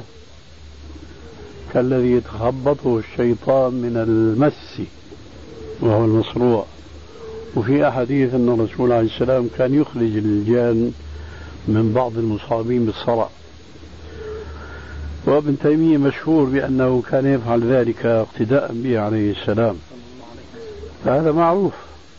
كالذي يتخبطه الشيطان من المس وهو المصروع. وفي أحاديث أن الرسول عليه السلام كان يخرج الجان من بعض المصابين بالصرع، وابن تيمية مشهور بأنه كان يفعل ذلك اقتداء به عليه السلام، فهذا معروف.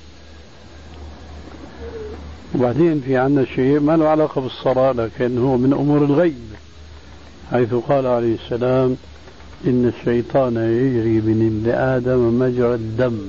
وبعدين في عندنا شيء ما له علاقة بالصلاة لكن هو من أمور الغيب، حيث قال عليه السلام إن الشيطان يجري من ابن آدم مجرى الدم.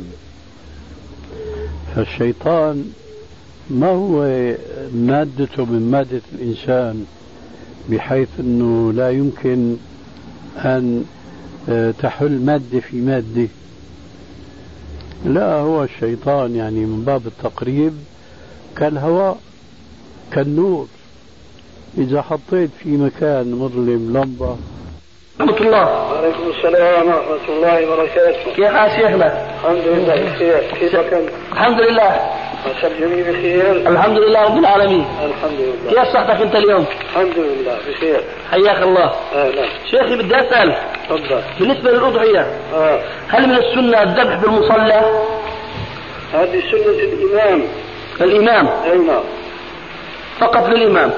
فالشيطان ما هو مادته من مادة الإنسان بحيث أنه لا يمكن أن تحل مادة في مادة، لا، هو الشيطان يعني من باب التقريب كالهواء كالنور، إذا حطيت في مكان مظلم لمبة. ورحمة الله. وعليكم السلام ورحمة الله وبركاته. كيف حال شيخنا؟ الحمد لله بخير، كيفك أنت؟ الحمد لله. عسى الجميع بخير. الحمد لله رب العالمين. الحمد لله. كيف صحتك أنت اليوم؟ الحمد لله بخير. حياك الله. أهلا. شيخي بدي أسأل. تفضل. بالنسبة للأضحية هل من السنة الذبح بالمصلى؟ هذه سنة الإمام. الإمام؟ أي نعم. فقط للإمام.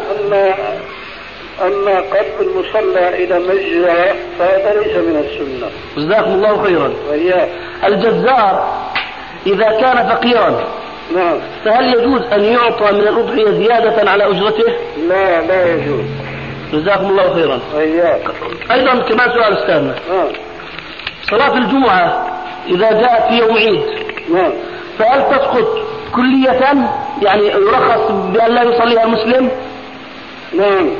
أما قلب المصلى إلى مجزرة فهذا ليس من السنة. جزاكم الله خيرا. وإياك. الجزار إذا كان فقيرا نعم، فهل يجوز أن يعطى من الأضحية زيادة على أجرته؟ لا يجوز. جزاكم الله خيرا. وإياك. أيضا كمان سؤال أستاذنا. صلاة الجمعة إذا جاءت في يوم عيد فهل تسقط كلية، يعني يرخص بأن لا يصليها المسلم؟ نعم.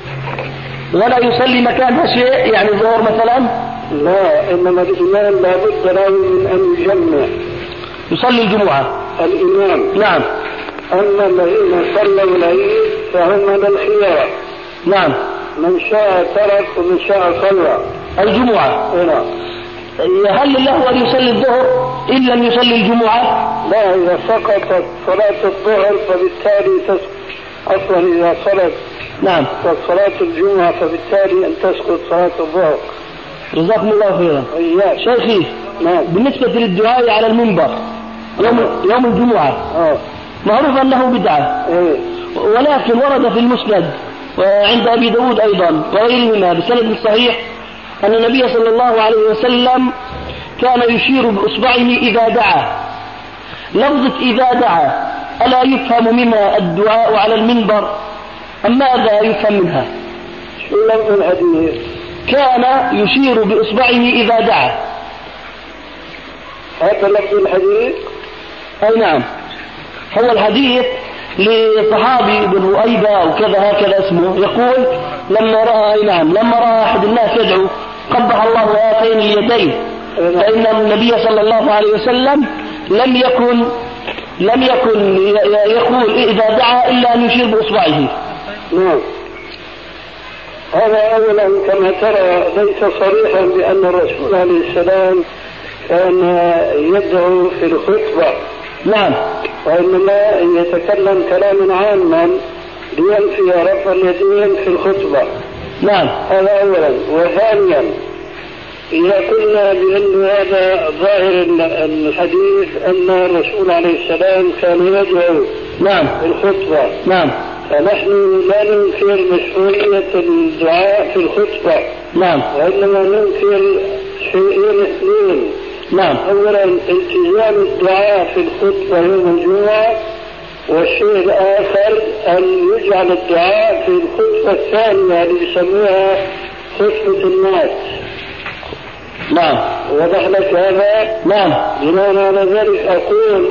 ولا يصلي مكانها شيء، يعني ظهر مثلا؟ لا، إنما الإمام لابد له من أن يجمع. يصلي الجمعة الإمام. نعم. أما الذين صلوا العيد فهم من الخيار. نعم. من شاء ترك ومن شاء صلى الجمعة. نعم. هل له أن يصلي الظهر إن لم يصلي الجمعة؟ لا، إذا سقطت صلاة الظهر فبالتالي أصلا إذا صلت نعم صلاة الجمعة فبالتالي أن تسقط صلاة الظهر. جزاكم الله خيرا. شيخي. نعم. بالنسبة للدعاء على المنبر يوم الجمعة معروف أنه بدعة. ولكن ورد في المسند وعند أبي داود أيضا وغيرهما بسند صحيح أن النبي صلى الله عليه وسلم كان يشير بإصبعه إذا دعا. لفظة إذا دعا ألا يفهم منها الدعاء على المنبر أم ماذا يفهم منها؟ شو لفظ الحديث؟ كان يشير بإصبعه إذا دعا. هذا لفظ الحديث؟ أي نعم. هو الحديث لصحابي بن رؤيبة وكذا هكذا اسمه، يقول لما رأى أحد الناس يدعو قبح الله هاتين اليدين، فإن النبي صلى الله عليه وسلم لم يكن يقول إذا دعا إلا أن يشير بإصبعه. نعم. هذا أولا كما ترى ليس صريحا بأن الرسول عليه السلام كان يدعو في الخطبة. نعم. وإنما يتكلم كلاما عاما لينفي رفع اليدين في الخطبة. نعم. هذا أولا. وثانيا إذا قلنا بأن هذا ظاهر الحديث أن الرسول عليه السلام كان يدعو نعم في الخطبة. نعم. فنحن لا ننكر مشروعية الدعاء في الخطبة. نعم. وإنما ننكر شيئين اثنين. نعم. أولا التزام الدعاء في الخطبة يوم الجمعة، والشيء الآخر أن يجعل الدعاء في الخطبة الثانية اللي يسموها خطبة الناس. نعم. وضح لك هذا؟ نعم. بناء على ذلك أقول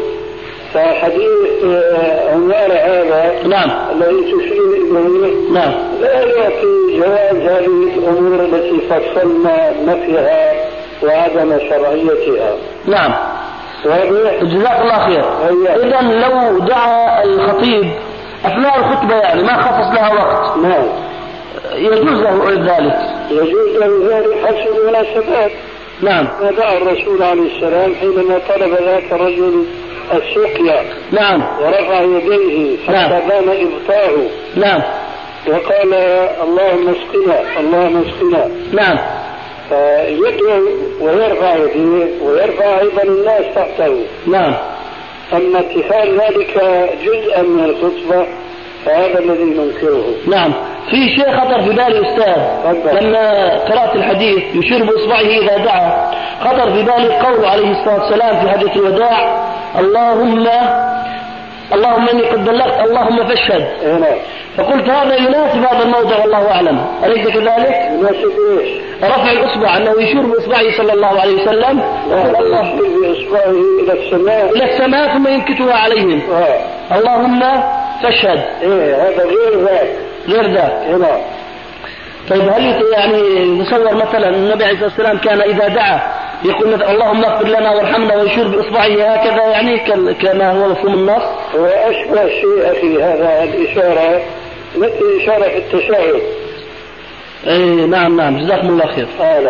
فحديث عمار هذا نعم الذي تشير إليه نعم لا يعطي جواز هذه الأمور التي فصلنا نفيها وعدم شرعيتها. نعم. جزاك الله خير. إذا لو دعا الخطيب أثناء الخطبة يعني ما خصص لها وقت نعم يجوز له ذلك. يجوز له ذلك حسب المناسبات. نعم. ما دعا الرسول عليه السلام حينما طلب ذاك الرجل السقيا. نعم. ورفع يديه حتى بان إبطاءه. نعم. وقال اللهم اسقنا اللهم اسقنا. نعم. فيدعو ويرفع يديه ويرفع أيضا الناس تحته. نعم. أما اتخاذ ذلك جزءا من الخطبة فهذا الذي ننكره. نعم. في شيء خطر في بالي أستاذ لما قرأت الحديث يشير بإصبعه إذا دعا، خطر في بالي قول عليه الصلاة والسلام في حديث الوداع اللهم إني قد بلغت اللهم فاشهد. فقلت هذا يناسب هذا الموضع والله أعلم، أليس كذلك؟ يناسب إيش؟ رفع الإصبع أنه يشير بإصبعه صلى الله عليه وسلم الله بإصبعه إلى السماء ثم ينكتها عليهم. اللهم فاشهد. هذا غير ذاك. طيب هل يعني نصور مثلا النبي عليه الصلاة والسلام كان إذا دعا يقول مثلا اللهم اغفر لنا وارحمنا ويشير بإصبعه هكذا يعني كما هو مفهوم النص. وأشبه شيء في هذا الإشارة مثل إشارة في التشهد. اي نعم جزاكم الله خير.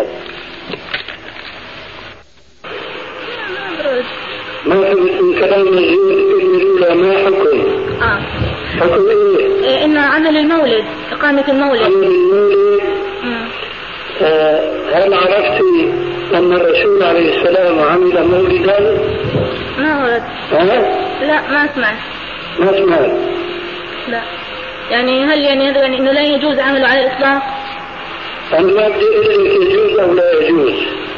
ما في كلام الأولى ما حكم؟ حكم إيه؟ إن عمل المولد، إقامة المولد. عمل المولد. هل عرفت أن الرسول عليه السلام عمل مولدا؟ ما ورد. لا ما سمعت. ما سمعت. لا. يعني هل يعني هذا يعني إنه لا يجوز عمله على الإطلاق؟ أنا ما بدي أقول لك يجوز أو لا يجوز.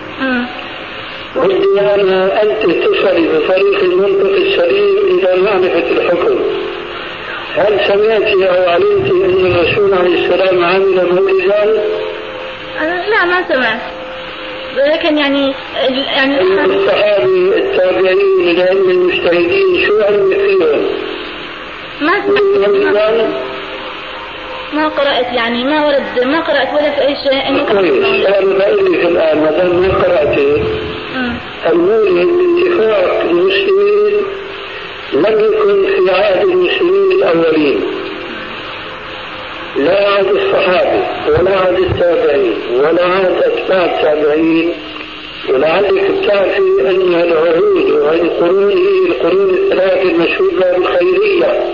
بدي أنا أنت تصلي بطريق المنطق السليم إلى معرفة الحكم. هل سمعت أو علمت أن الرسول عليه السلام عمل مولدا؟ لا ما سمعت. لكن يعني الصحابة التابعين العلم المجتهدين شو علم فيهم؟ ما سمعت. ما قرأت يعني ما ورد ما قرأت ولا في أي شيء إنه كويس. أنا بقول لك الآن ما دام ما قرأتي المولد باتفاق المسلمين لم يكن في عهد المسلمين الأولين، لا عهد الصحابة ولا عهد التابعين ولا عهد أتباع التابعين. ولعلك بتعرفي أن العهود وهذه القرون هي القرون الثلاث المشهورة بالخيرية.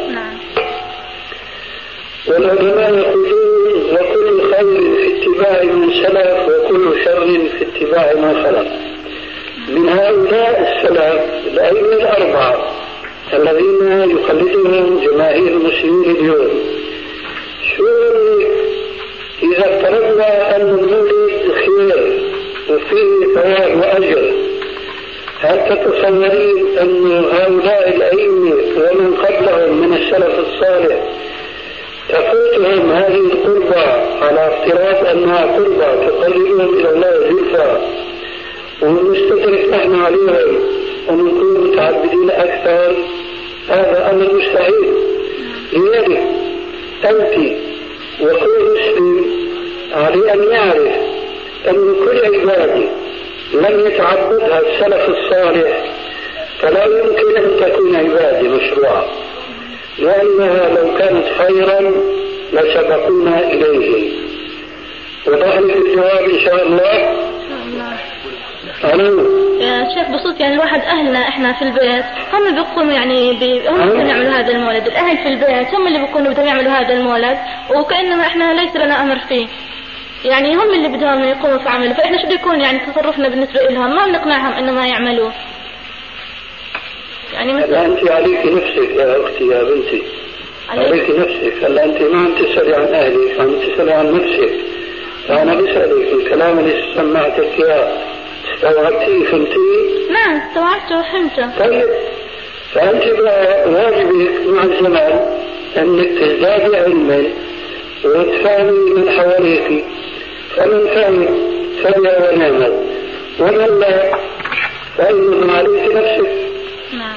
والعلماء يقولون وكل خير في اتباع من سلف وكل شر في اتباع من خلف. من هؤلاء السلف الأئمة الأربعة الذين يقلدهم جماهير المسلمين اليوم، شو إذا افترضنا أن المولد خير وفيه ثواب وأجر، هل تتصورين أن هؤلاء الأئمة ومن قبلهم من السلف الصالح تفوتهم هذه القربة على افتراض أنها قربة تقربهم إلى الله زلفى، ونستدرك نحن عليهم ونكون متعبدين أكثر؟ هذا أمر مستحيل. لذلك أنت وكل مسلم عليه أن يعرف أن كل عبادة لم يتعبدها السلف الصالح فلا يمكن أن تكون عبادة مشروعة، لأنها لو كانت خيرا لسبقونا إليه. وضحني في الجواب إن شاء الله. يا شيخ بصوت يعني الواحد أهلنا إحنا في البيت هم بيقوموا يعني هم اللي يعملوا هذا المولد، الأهل في البيت هم اللي بيكونوا بدهم يعملوا هذا المولد وكأنما إحنا ليس لنا أمر فيه، يعني هم اللي بدهم يقوموا في عمله، فإحنا شو بيكون يعني تصرفنا بالنسبة لهم؟ ما بنقنعهم إنه ما يعملوه. يعني مثلا أنت عليك نفسك يا أختي يا بنتي، عليك نفسك. هلا أنت ما عم تسألي عن أهلك، عم تسألي عن نفسك. فأنا بسألك الكلام اللي سمعتك إياه استوعبتيه فهمتيه؟ نعم استوعبته وفهمته. طيب فأنت واجبك مع الزمان أنك تزدادي علما وتفهمي من حواليك، فمن فهم فبها ونعمت، ومن لا فإنما عليك نفسك. نعم.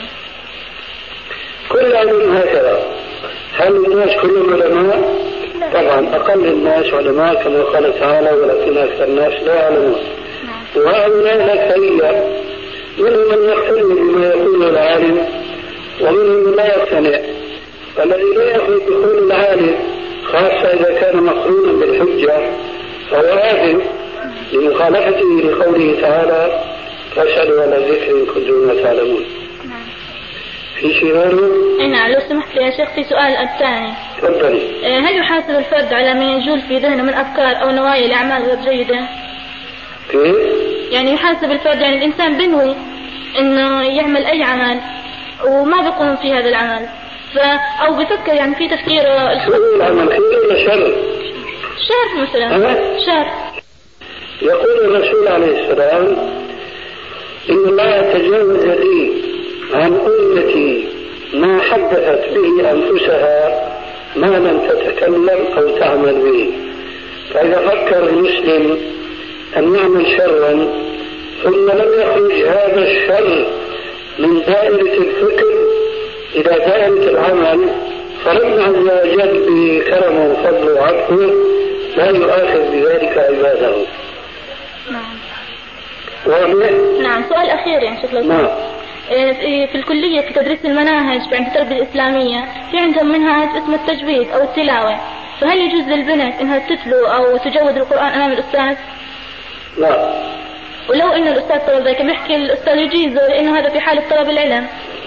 كل علم هكذا. هل الناس كلهم علماء؟ طبعا أقل الناس علماء كما قال تعالى ولكن أكثر الناس لا يعلمون. وهؤلاء الأكثرية منهم من يقتنع بما يقوله العالم ومنهم من لا يقتنع. فالذي لا يأخذ بقول العالم خاصة إذا كان مقرونا بالحجة فهو آثم لمخالفته لقوله تعالى فاسألوا على الذكر إن كنتم لا تعلمون. في شيء غيره؟ نعم لو سمحت يا شيخ في سؤال الثاني. تفضلي. هل يحاسب الفرد على ما يجول في ذهنه من أفكار أو نوايا لأعمال غير جيدة؟ كيف؟ يعني يحاسب الفرد يعني الإنسان بنوي إنه يعمل أي عمل وما بيقوم في هذا العمل أو بفكر يعني في تفكير العمل خير ولا شر؟ شر مثلا. شر. يقول الرسول عليه السلام إن الله تجاوز لي عن أمتي ما حدثت به أنفسها ما لم تتكلم أو تعمل به. فإذا فكر المسلم أن يعمل شرا ثم لم يخرج هذا الشر من دائرة الفكر إلى دائرة العمل فربنا عز وجل بكرمه وفضله وعفوه لا يؤاخذ بذلك عباده. نعم. سؤال أخير يعني شكله. نعم. في الكلية في تدريس المناهج في عند التربية الإسلامية في عندهم منهج اسمه التجويد أو التلاوة، فهل يجوز للبنت إنها تتلو أو تجود القرآن أمام الأستاذ؟ لا. ولو إن الأستاذ طلب ذلك بيحكي الأستاذ يجيزه لأنه هذا في حالة طلب العلم.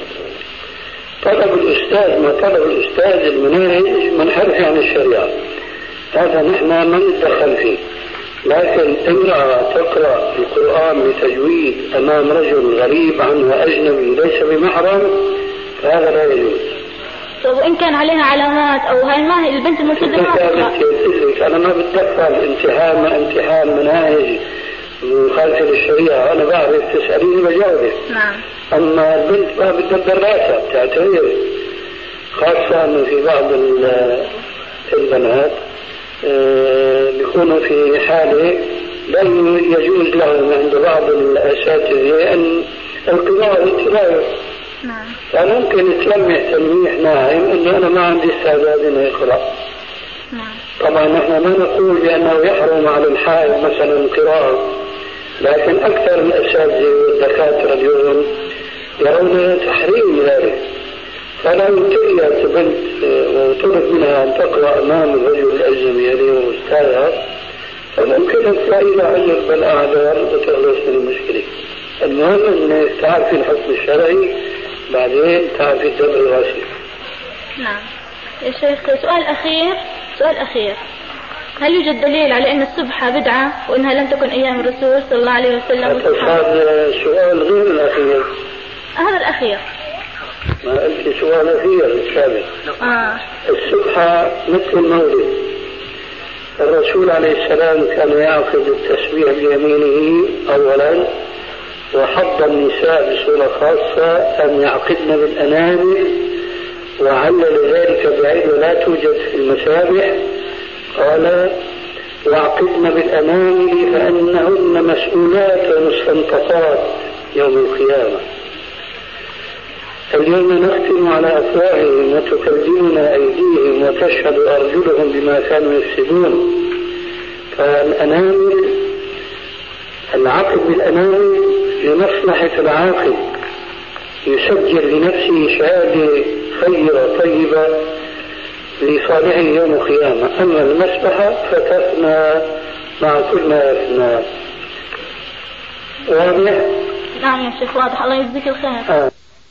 طلب الأستاذ ما طلب الأستاذ المناهج منحرف عن الشريعة، هذا نحن ما نتدخل فيه، لكن امرأة تقرأ القرآن بتجويد أمام رجل غريب عنه وأجنبي ليس بمحرم فهذا لا يجوز. طيب وإن كان عليها علامات أو هاي ما هي البنت الملتزمة أنا ما بتدخل امتحان مناهج مخالفة للشريعة، أنا بعرف تسأليني بجاوبك. نعم. أما البنت ما بتدبر راسها بتعترف، خاصة أنه في بعض البنات بيكونوا في حالة لا يجوز لهم عند بعض الأساتذة أن القراءة والتلاوة. نعم. فممكن تلمح تلميح ناعم أنه أنا ما عندي استعداد أنه يقرأ. نعم. طبعا نحن ما نقول بأنه يحرم على الحائض مثلا القراءة، لكن أكثر الأساتذة والدكاترة اليوم يرون تحريم ذلك، فلو ابتليت بنت وطلب منها أن تقرأ أمام الرجل الأجنبي الذي هو أستاذها فممكن أن تلاقي لها عذر بالأعذار وتخلص من المشكلة. المهم أن تعرفي الحكم الشرعي بعدين تعرفي الدبر الراسي. نعم. يا شيخ سؤال أخير هل يوجد دليل على أن السبحة بدعة وأنها لم تكن أيام الرسول صلى الله عليه وسلم؟ هذا سؤال غير الأخير. هذا الأخير. ما قلت سؤال أخير السابق. السبحة مثل المولد، الرسول عليه السلام كان يأخذ التسبيح بيمينه أولا، وحض النساء بصورة خاصة أن يعقدن بالأنامل، وعلل ذلك بعيد ولا توجد في المسابح، قال واعقدن بالأنامل فإنهن مسؤولات ومستنطقات يوم القيامة. اليوم نختم على أفواههم وتكلمنا أيديهم وتشهد أرجلهم بما كانوا يكسبون. فالأنامل العقد بالأنامل لمصلحة العاقد، يسجل لنفسه شهادة خيرة طيبة لصالحه يوم القيامة. أما المسبحة فتفنى مع كل ما يفنى. واضح؟ نعم يا شيخ واضح، الله يجزيك الخير.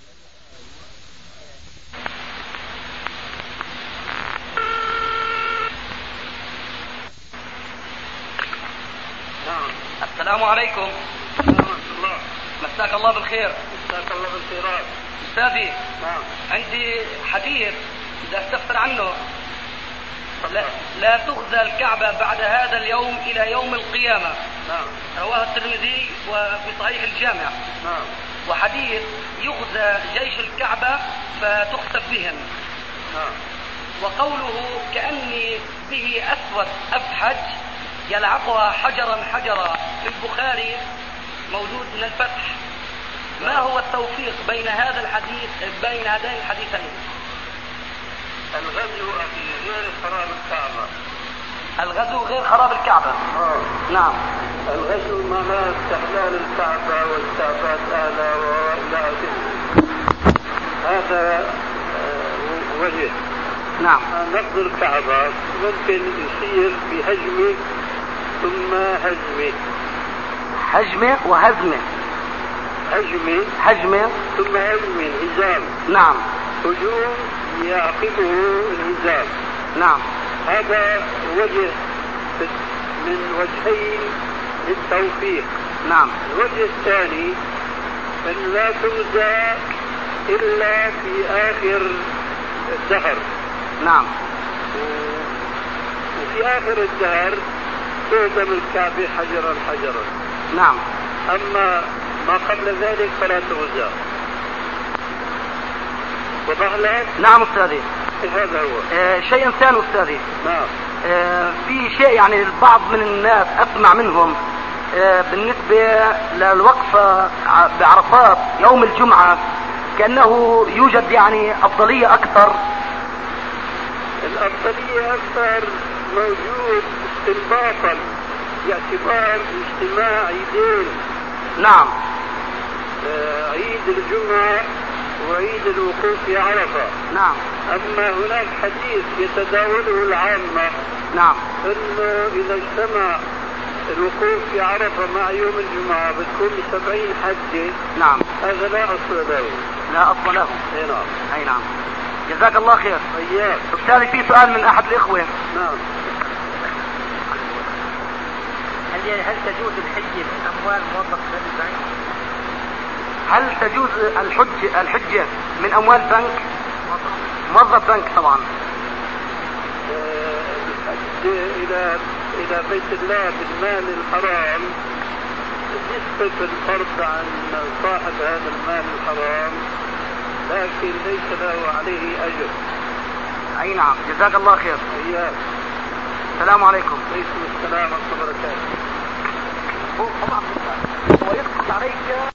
السلام عليكم. مساك الله بالخير. مساك الله بالخيرات. أستاذي عندي حديث إذا استفسر عنه. لا تخزى الكعبة بعد هذا اليوم إلى يوم القيامة. رواه الترمذي وفي صحيح الجامع. وحديث يغزى جيش الكعبة فتخسف بهم. وقوله كأني به أسود أفحج يلعقها حجرا حجرا في البخاري موجود من الفتح. ما هو التوفيق بين هذا الحديث بين هذين الحديثين؟ الغزو غير خراب الكعبة. الغزو غير خراب الكعبة. نعم. الغزو معناه استحلال الكعبة واستعباد أهلها وإلى آخره. هذا وجه. نعم. نقض الكعبة ممكن يصير بهجمة ثم هزمة. هجمة وهزمة. هجمة ثم هزمة، هزام. نعم. هجوم يعقبه الهزام. نعم. هذا وجه من وجهين للتوفيق. نعم. الوجه الثاني أن لا تغزى إلا في آخر الدهر. نعم. وفي آخر الدهر تهدم الكعبة حجرا حجرا. نعم. أما ما قبل ذلك فلا تغزى. وضح لك؟ نعم أستاذي. هذا هو. شيء ثاني أستاذي. نعم. في شيء يعني البعض من الناس أسمع منهم بالنسبة للوقفة بعرفات يوم الجمعة كأنه يوجد يعني أفضلية أكثر. الأفضلية أكثر موجود استنباطا باعتبار اجتماع عيدين نعم. عيد الجمعة وعيد الوقوف في عرفة. نعم. أما هناك حديث يتداوله العامة. نعم. إنه إذا اجتمع الوقوف في عرفة مع يوم الجمعة بتكون 70 حجة. نعم. هذا لا أصل له. لا أصل له. أي نعم. أي نعم. جزاك الله خير. إياك. بالتالي في سؤال من أحد الإخوة. نعم. هل تجوز الحج من أموال موظف البنك؟ هل تجوز الحجة من أموال بنك؟ موظف بنك طبعا. الحج إلى بيت الله بالمال الحرام يسقط الفرض عن صاحب هذا المال الحرام، لكن ليس له عليه أجر. أي نعم. جزاك الله خير. إياك. السلام عليكم. عليكم السلام ورحمة الله وبركاته. هو طبعا هو يسقط عليك